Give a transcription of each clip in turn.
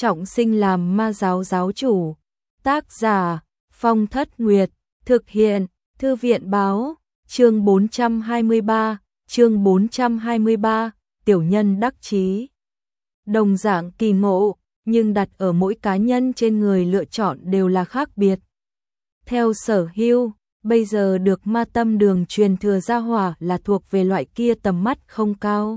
trọng sinh làm ma giáo giáo chủ. Tác giả Phong Thất Nguyệt, thực hiện Thư viện báo, chương 423, tiểu nhân đắc chí. Đồng dạng kỳ ngộ, nhưng đặt ở mỗi cá nhân trên người lựa chọn đều là khác biệt. Theo Sở Hưu, bây giờ được ma tâm đường truyền thừa ra hỏa là thuộc về loại kia tầm mắt không cao,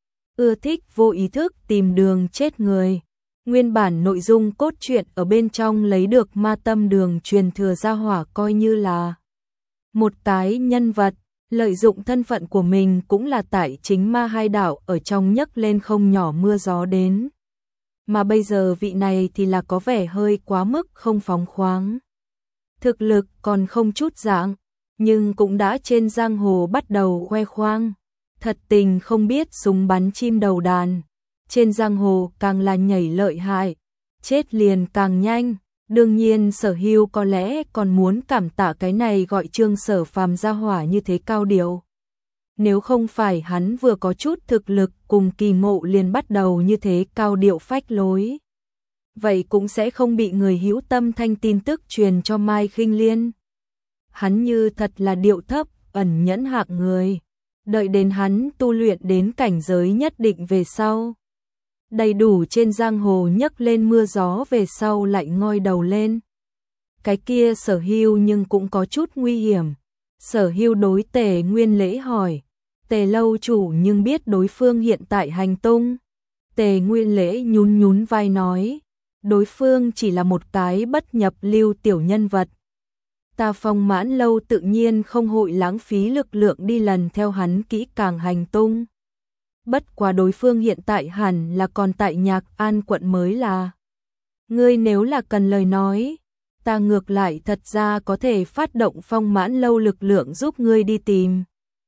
ưa thích vô ý thức tìm đường chết người. Nguyên bản nội dung cốt truyện ở bên trong lấy được ma tâm đường truyền thừa ra hỏa coi như là một cái nhân vật, lợi dụng thân phận của mình cũng là tại chính ma hai đảo ở trong nhấc lên không nhỏ mưa gió đến. Mà bây giờ vị này thì là có vẻ hơi quá mức không phóng khoáng. Thực lực còn không chút dạng, nhưng cũng đã trên giang hồ bắt đầu khoe khoang. Thật tình không biết súng bắn chim đầu đàn. Trên giang hồ càng là nhảy lợi hại, chết liền càng nhanh. Đương nhiên Sở Hưu có lẽ còn muốn cảm tạ cái này gọi Trương Sở Phàm ra hỏa như thế cao điệu. Nếu không phải hắn vừa có chút thực lực cùng kỳ ngộ liền bắt đầu như thế cao điệu phách lối, vậy cũng sẽ không bị người hữu tâm thanh tin tức truyền cho Mai Khinh Liên. Hắn như thật là điệu thấp, ẩn nhẫn hạng người. Đợi đến hắn tu luyện đến cảnh giới nhất định về sau, đầy đủ trên giang hồ nhấc lên mưa gió về sau lại ngoi đầu lên. Cái kia Sở Hưu nhưng cũng có chút nguy hiểm. Sở Hưu đối Tề Nguyên Lễ hỏi, Tề lâu chủ nhưng biết đối phương hiện tại hành tung. Tề Nguyên Lễ nhún nhún vai nói, đối phương chỉ là một cái bất nhập lưu tiểu nhân vật. Ta Phong Mãn lâu tự nhiên không hội lãng phí lực lượng đi lần theo hắn kỹ càng hành tung. Bất quá đối phương hiện tại hẳn là còn tại Nhạc An quận mới là. Ngươi nếu là cần lời nói, ta ngược lại thật ra có thể phát động Phong Mãn lâu lực lượng giúp ngươi đi tìm.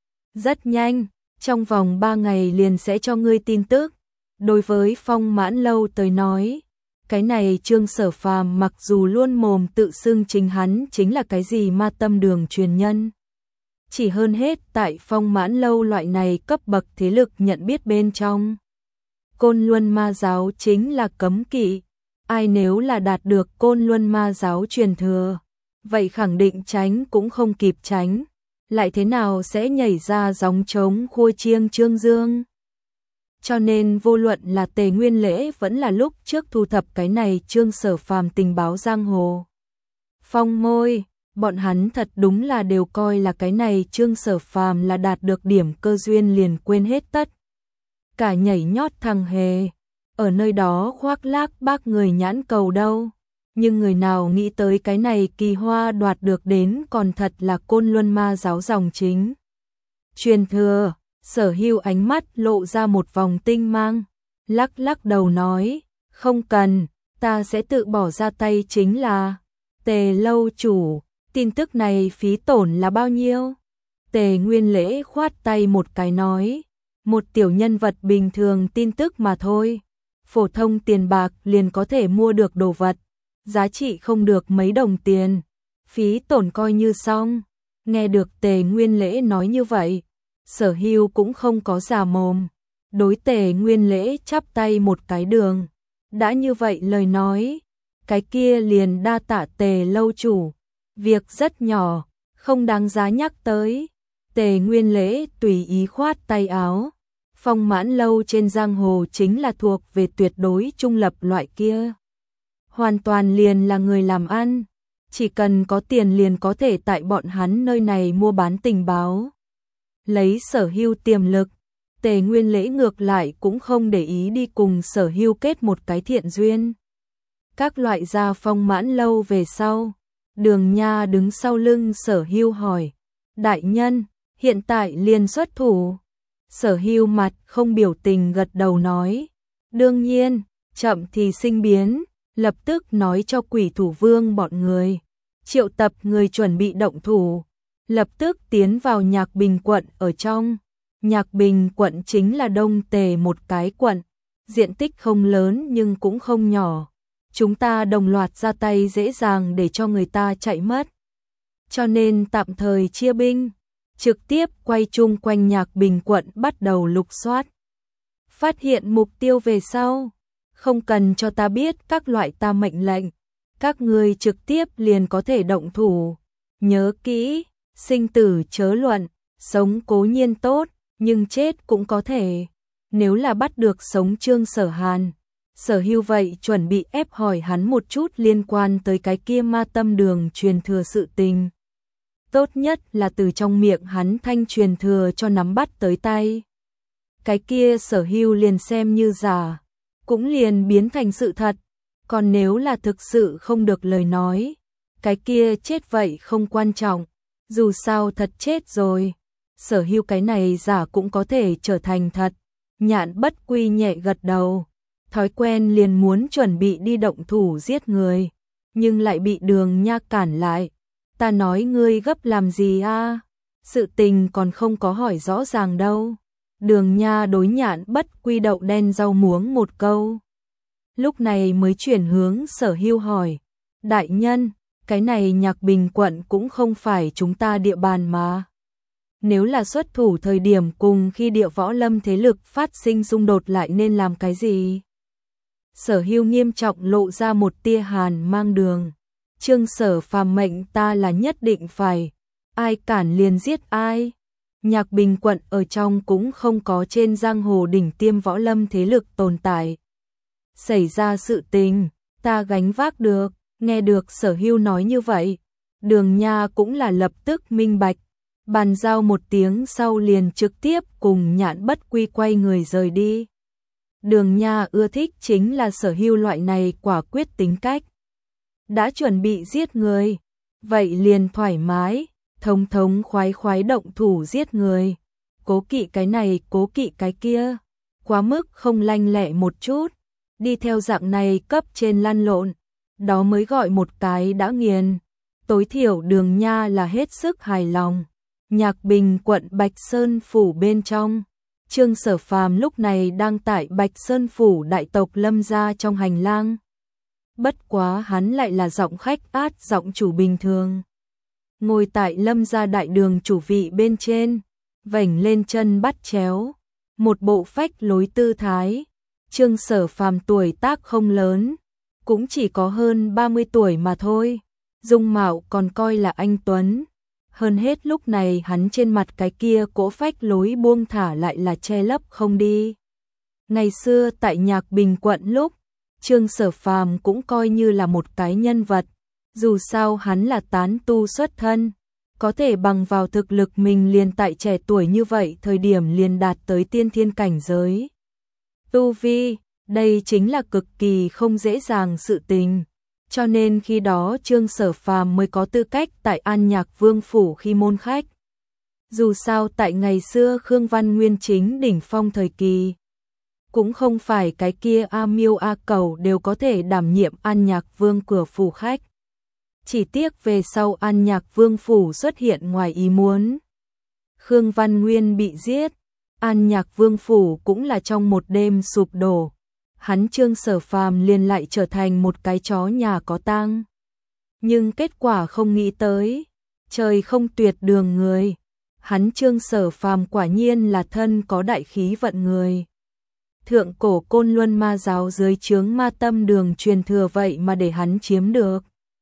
Rất nhanh, trong vòng 3 ngày liền sẽ cho ngươi tin tức. Đối với Phong Mãn lâu tới nói, cái này Trương Sở Phàm mặc dù luôn mồm tự xưng chính hắn chính là cái gì ma tâm đường truyền nhân. Chỉ hơn hết tại Phong Mãn lâu loại này cấp bậc thế lực nhận biết bên trong. Côn Luân ma giáo chính là cấm kỵ. Ai nếu là đạt được Côn Luân ma giáo truyền thừa, vậy khẳng định tránh cũng không kịp tránh. Lại thế nào sẽ nhảy ra gióng trống khua chiêng trương dương. Cho nên vô luận là Tề Nguyên Lễ vẫn là lúc trước thu thập cái này Trương Sở Phàm tình báo giang hồ. Phong môi, bọn hắn thật đúng là đều coi là cái này Trương Sở Phàm là đạt được điểm cơ duyên liền quên hết tất. Cả nhảy nhót thằng hề, ở nơi đó khoác lác bác người nhãn cầu đâu. Nhưng người nào nghĩ tới cái này kỳ hoa đoạt được đến còn thật là Côn Luân ma giáo dòng chính. Truyền thừa, Sở Hưu ánh mắt lộ ra một vòng tinh mang, lắc lắc đầu nói, không cần, ta sẽ tự bỏ ra tay chính là. Tề lâu chủ, tin tức này phí tổn là bao nhiêu? Tề Nguyên Lễ khoát tay một cái nói, một tiểu nhân vật bình thường tin tức mà thôi. Phổ thông tiền bạc liền có thể mua được đồ vật, giá trị không được mấy đồng tiền, phí tổn coi như xong. Nghe được Tề Nguyên Lễ nói như vậy, Sở Hưu cũng không có già mồm, đối Tề Nguyên Lễ chắp tay một cái đường. Đã như vậy lời nói, cái kia liền đa tạ Tề lâu chủ, việc rất nhỏ, không đáng giá nhắc tới. Tề Nguyên Lễ tùy ý khoát tay áo. Phong Mãn lâu trên giang hồ chính là thuộc về tuyệt đối trung lập loại kia. Hoàn toàn liền là người làm ăn, chỉ cần có tiền liền có thể tại bọn hắn nơi này mua bán tình báo. Lấy Sở Hưu tiềm lực, Tề Nguyên Lễ ngược lại cũng không để ý đi cùng Sở Hưu kết một cái thiện duyên. Các loại gia Phong Mãn lâu về sau, Đường Nha đứng sau lưng Sở Hưu hỏi, đại nhân, hiện tại liền xuất thủ. Sở Hưu mặt không biểu tình gật đầu nói, đương nhiên, chậm thì sinh biến, lập tức nói cho Quỷ Thủ Vương bọn người, triệu tập người chuẩn bị động thủ, lập tức tiến vào Nhạc Bình quận ở trong. Nhạc Bình quận chính là Đông Tề một cái quận, diện tích không lớn nhưng cũng không nhỏ. Chúng ta đồng loạt ra tay dễ dàng để cho người ta chạy mất. Cho nên tạm thời chia binh, trực tiếp quay chung quanh Nhạc Bình quận bắt đầu lục soát. Phát hiện mục tiêu về sau, không cần cho ta biết các loại ta mệnh lệnh, các ngươi trực tiếp liền có thể động thủ. Nhớ kỹ, sinh tử chớ luận, sống cố nhiên tốt, nhưng chết cũng có thể. Nếu là bắt được sống Trương Sở Hàn, Sở Hưu vậy chuẩn bị ép hỏi hắn một chút liên quan tới cái kia ma tâm đường truyền thừa sự tình. Tốt nhất là từ trong miệng hắn thanh truyền thừa cho nắm bắt tới tay. Cái kia Sở Hưu liền xem như giả, cũng liền biến thành sự thật. Còn nếu là thực sự không được lời nói, cái kia chết vậy không quan trọng, dù sao thật chết rồi. Sở Hưu cái này giả cũng có thể trở thành thật. Nhạn Bất Quy nhẹ gật đầu, thói quen liền muốn chuẩn bị đi động thủ giết người, nhưng lại bị Đường Nha cản lại. Ta nói ngươi gấp làm gì a? Sự tình còn không có hỏi rõ ràng đâu. Đường Nha đối Nhạn Bất Quy đậu đen rau muống một câu. Lúc này mới chuyển hướng Sở Hưu hỏi, đại nhân, cái này Nhạc Bình quận cũng không phải chúng ta địa bàn mà. Nếu là xuất thủ thời điểm cùng khi địa võ lâm thế lực phát sinh xung đột lại nên làm cái gì? Sở Hưu nghiêm trọng lộ ra một tia hàn mang đường. Trương Sở Phàm mệnh ta là nhất định phải, ai cản liền giết ai. Nhạc Bình quận ở trong cũng không có trên giang hồ đỉnh tiêm võ lâm thế lực tồn tại. Xảy ra sự tình, ta gánh vác được. Nghe được Sở Hưu nói như vậy, Đường Nha cũng là lập tức minh bạch. Bàn giao một tiếng sau liền trực tiếp cùng Nhạn Bất Quy quay người rời đi. Đường Nha ưa thích chính là Sở Hưu loại này quả quyết tính cách. Đã chuẩn bị giết người, vậy liền thoải mái, thống thống khoái khoái động thủ giết người. Cố kỵ cái này, cố kỵ cái kia, quá mức không lanh lẹ một chút, đi theo dạng này cấp trên lăn lộn, đó mới gọi một cái đã nghiền. Tối thiểu Đường Nha là hết sức hài lòng. Nhạc Bình quận Bạch Sơn phủ bên trong, Trương Sở Phàm lúc này đang tại Bạch Sơn phủ đại tộc Lâm gia trong hành lang. Bất quá hắn lại là giọng khách át giọng chủ bình thường. Ngồi tại Lâm gia đại đường chủ vị bên trên, vểnh lên chân bắt chéo, một bộ phách lối tư thái. Trương Sở Phàm tuổi tác không lớn, cũng chỉ có hơn 30 tuổi mà thôi, dung mạo còn coi là anh tuấn. Hơn hết lúc này hắn trên mặt cái kia cỗ phách lối buông thả lại là che lấp không đi. Ngày xưa tại Nhạc Bình quận lúc, Trương Sở Phàm cũng coi như là một cái nhân vật, dù sao hắn là tán tu xuất thân, có thể bằng vào thực lực mình liền tại trẻ tuổi như vậy thời điểm liền đạt tới tiên thiên cảnh giới. Tu vi, đây chính là cực kỳ không dễ dàng sự tình. Cho nên khi đó Trương Sở Phàm mới có tư cách tại An Nhạc Vương phủ khi môn khách. Dù sao tại ngày xưa Khương Văn Nguyên chính đỉnh phong thời kỳ, cũng không phải cái kia A Miêu A Cầu đều có thể đảm nhiệm An Nhạc Vương cửa phủ khách. Chỉ tiếc về sau An Nhạc Vương phủ xuất hiện ngoài ý muốn. Khương Văn Nguyên bị giết, An Nhạc Vương phủ cũng là trong một đêm sụp đổ. Hắn Trương Sở Phàm liền lại trở thành một cái chó nhà có tang. Nhưng kết quả không nghĩ tới, trời không tuyệt đường người. Hắn Trương Sở Phàm quả nhiên là thân có đại khí vận người. Thượng cổ Côn Luân ma giáo dưới trướng ma tâm đường truyền thừa vậy mà để hắn chiếm được.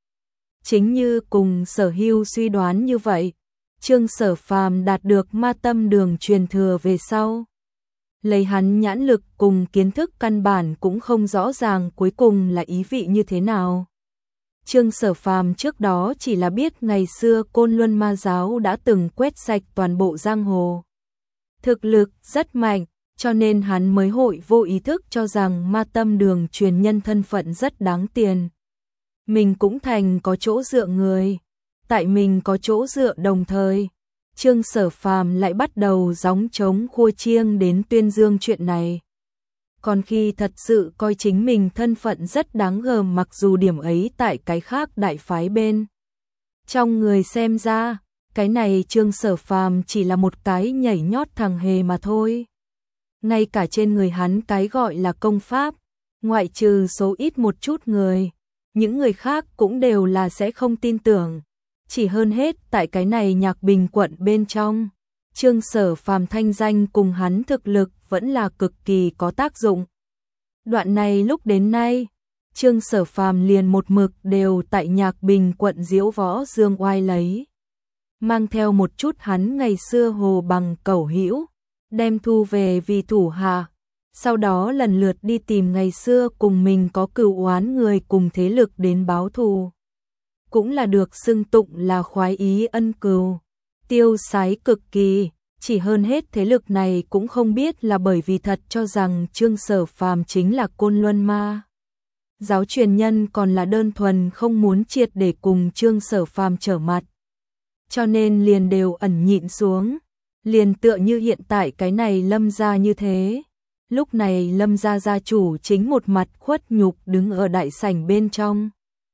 Chính như cùng Sở Hưu suy đoán như vậy, Trương Sở Phàm đạt được ma tâm đường truyền thừa về sau. Lấy hắn nhãn lực cùng kiến thức căn bản cũng không rõ ràng cuối cùng là ý vị như thế nào. Trương Sở Phàm trước đó chỉ là biết ngày xưa Côn Luân ma giáo đã từng quét sạch toàn bộ giang hồ. Thực lực rất mạnh, cho nên hắn mới hội vô ý thức cho rằng ma tâm đường truyền nhân thân phận rất đáng tiền. Mình cũng thành có chỗ dựa người. Tại mình có chỗ dựa đồng thời, Trương Sở Phàm lại bắt đầu gióng trống khua chiêng đến tuyên dương chuyện này. Còn khi thật sự coi chính mình thân phận rất đáng gờm, mặc dù điểm ấy tại cái khác đại phái bên trong người xem ra, cái này Trương Sở Phàm chỉ là một cái nhảy nhót thằng hề mà thôi. Ngay cả trên người hắn cái gọi là công pháp, ngoại trừ số ít một chút người, những người khác cũng đều là sẽ không tin tưởng. Chỉ hơn hết tại cái này Nhạc Bình quận bên trong, Trương Sở Phàm thanh danh cùng hắn thực lực vẫn là cực kỳ có tác dụng. Đoạn này lúc đến nay, Trương Sở Phàm liền một mực đều tại Nhạc Bình quận Diễu Võ Dương Oai lấy. Mang theo một chút hắn ngày xưa hồ bằng cẩu hữu, đem thu về vì thủ hạ, sau đó lần lượt đi tìm ngày xưa cùng mình có cừu oán người cùng thế lực đến báo thù. Cũng là được xưng tụng là khoái ý ân cừu, tiêu sái cực kỳ, chỉ hơn hết thế lực này cũng không biết là bởi vì thật cho rằng Trương Sở Phàm chính là Côn Luân Ma giáo truyền nhân, còn là đơn thuần không muốn triệt để cùng Trương Sở Phàm trở mặt. Cho nên liền đều ẩn nhịn xuống, liền tựa như hiện tại cái này Lâm gia như thế. Lúc này Lâm gia gia chủ chính một mặt khuất nhục đứng ở đại sảnh bên trong.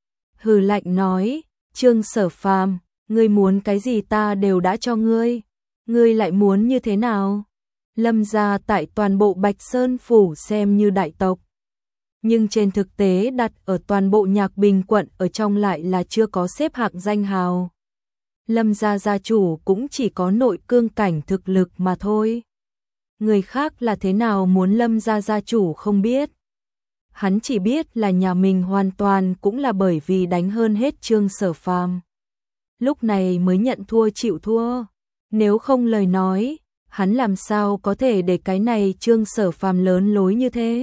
Hừ lạnh nói, Trương Sở Phàm, ngươi muốn cái gì ta đều đã cho ngươi, ngươi lại muốn như thế nào? Lâm gia tại toàn bộ Bạch Sơn phủ xem như đại tộc, nhưng trên thực tế đặt ở toàn bộ Nhạc Bình quận ở trong lại là chưa có xếp hạng danh hào. Lâm gia gia chủ cũng chỉ có nội cương cảnh thực lực mà thôi. Người khác là thế nào muốn Lâm gia gia chủ không biết. Hắn chỉ biết là nhà mình hoàn toàn cũng là bởi vì đánh hơn hết Trương Sở Phàm, lúc này mới nhận thua chịu thua. Nếu không lời nói, hắn làm sao có thể để cái này Trương Sở Phàm lớn lối như thế.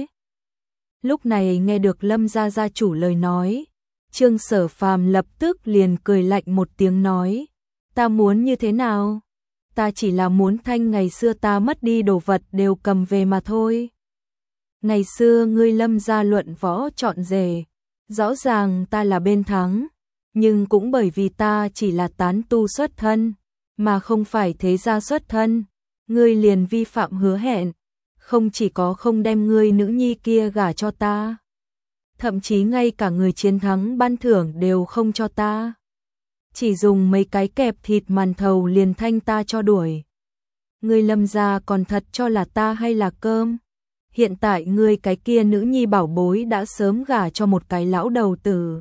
Lúc này nghe được Lâm gia gia chủ lời nói, Trương Sở Phàm lập tức liền cười lạnh một tiếng nói, ta muốn như thế nào? Ta chỉ là muốn thanh ngày xưa ta mất đi đồ vật đều cầm về mà thôi. Ngày xưa ngươi Lâm gia luận võ chọn rể, rõ ràng ta là bên thắng, nhưng cũng bởi vì ta chỉ là tán tu xuất thân, mà không phải thế gia xuất thân, ngươi liền vi phạm hứa hẹn, không chỉ có không đem ngươi nữ nhi kia gả cho ta, thậm chí ngay cả người chiến thắng ban thưởng đều không cho ta. Chỉ dùng mấy cái kẹp thịt màn thầu liền thanh ta cho đuổi. Ngươi Lâm gia còn thật cho là ta hay là cơm? Hiện tại ngươi cái kia nữ nhi bảo bối đã sớm gả cho một cái lão đầu tử.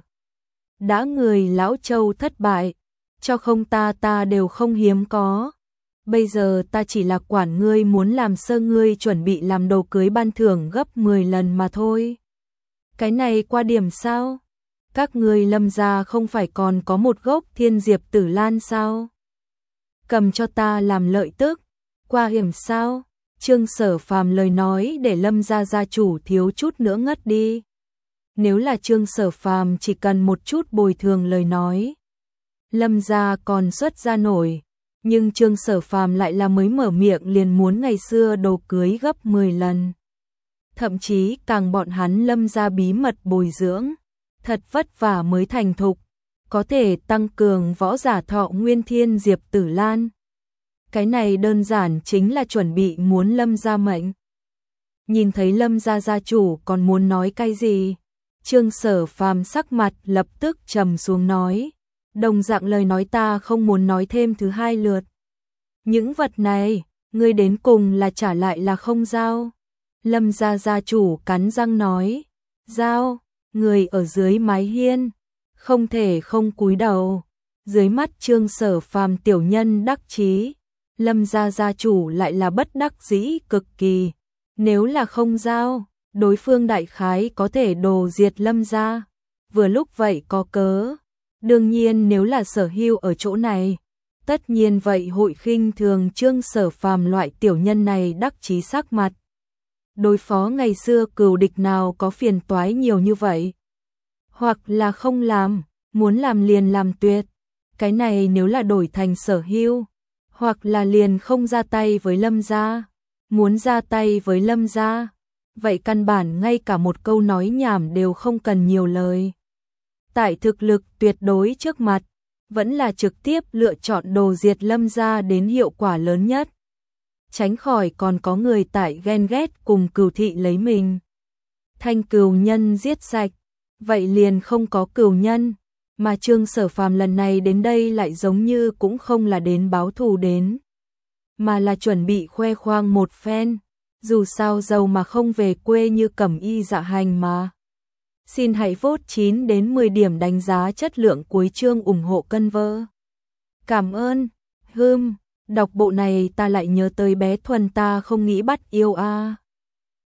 Đã người lão Châu thất bại, cho không ta đều không hiếm có. Bây giờ ta chỉ là quản ngươi muốn làm sơ ngươi chuẩn bị làm đồ cưới ban thưởng gấp 10 lần mà thôi. Cái này qua điểm sao? Các ngươi Lâm gia không phải còn có một gốc Thiên Diệp Tử Lan sao? Cầm cho ta làm lợi tức, qua hiểm sao? Trương Sở Phàm lời nói để Lâm gia gia chủ thiếu chút nữa ngất đi. Nếu là Trương Sở Phàm chỉ cần một chút bồi thường lời nói, Lâm gia còn xuất ra nổi, nhưng Trương Sở Phàm lại là mới mở miệng liền muốn ngày xưa đồ cưới gấp 10 lần. Thậm chí càng bọn hắn Lâm gia bí mật bồi dưỡng, thật vất vả mới thành thục, có thể tăng cường võ giả thọ nguyên Thiên Diệp Tử Lan. Cái này đơn giản chính là chuẩn bị muốn Lâm gia mệnh. Nhìn thấy Lâm gia gia chủ còn muốn nói cái gì, Trương Sở Phàm sắc mặt lập tức trầm xuống nói, đồng dạng lời nói ta không muốn nói thêm thứ hai lượt. Những vật này, ngươi đến cùng là trả lại là không giao? Lâm gia gia chủ cắn răng nói, giao, người ở dưới mái hiên, không thể không cúi đầu. Dưới mắt Trương Sở Phàm tiểu nhân đắc chí, Lâm gia gia chủ lại là bất đắc dĩ cực kỳ. Nếu là không giao, đối phương đại khái có thể đồ diệt Lâm gia. Vừa lúc vậy có cớ. Đương nhiên nếu là Sở Hưu ở chỗ này, tất nhiên vậy hội khinh thường Trương Sở Phàm loại tiểu nhân này đắc chí sắc mặt. Đối phó ngày xưa cừu địch nào có phiền toái nhiều như vậy. Hoặc là không làm, muốn làm liền làm tuyệt. Cái này nếu là đổi thành Sở Hưu, hoặc là liền không ra tay với Lâm gia. Muốn ra tay với Lâm gia, vậy căn bản ngay cả một câu nói nhảm đều không cần nhiều lời. Tại thực lực tuyệt đối trước mặt, vẫn là trực tiếp lựa chọn đồ diệt Lâm gia đến hiệu quả lớn nhất. Tránh khỏi còn có người tại ghen ghét cùng cừu thị lấy mình. Thanh cừu nhân giết sạch, vậy liền không có cừu nhân. Mà Trương Sở Phàm lần này đến đây lại giống như cũng không là đến báo thù đến, mà là chuẩn bị khoe khoang một phen. Dù sao giàu mà không về quê như Cẩm Y Dạ Hành mà. Xin hãy vote 9 đến 10 điểm đánh giá chất lượng cuối chương ủng hộ cân vơ. Cảm ơn. Đọc bộ này ta lại nhớ tới bé Thuần ta không nghĩ bắt yêu a.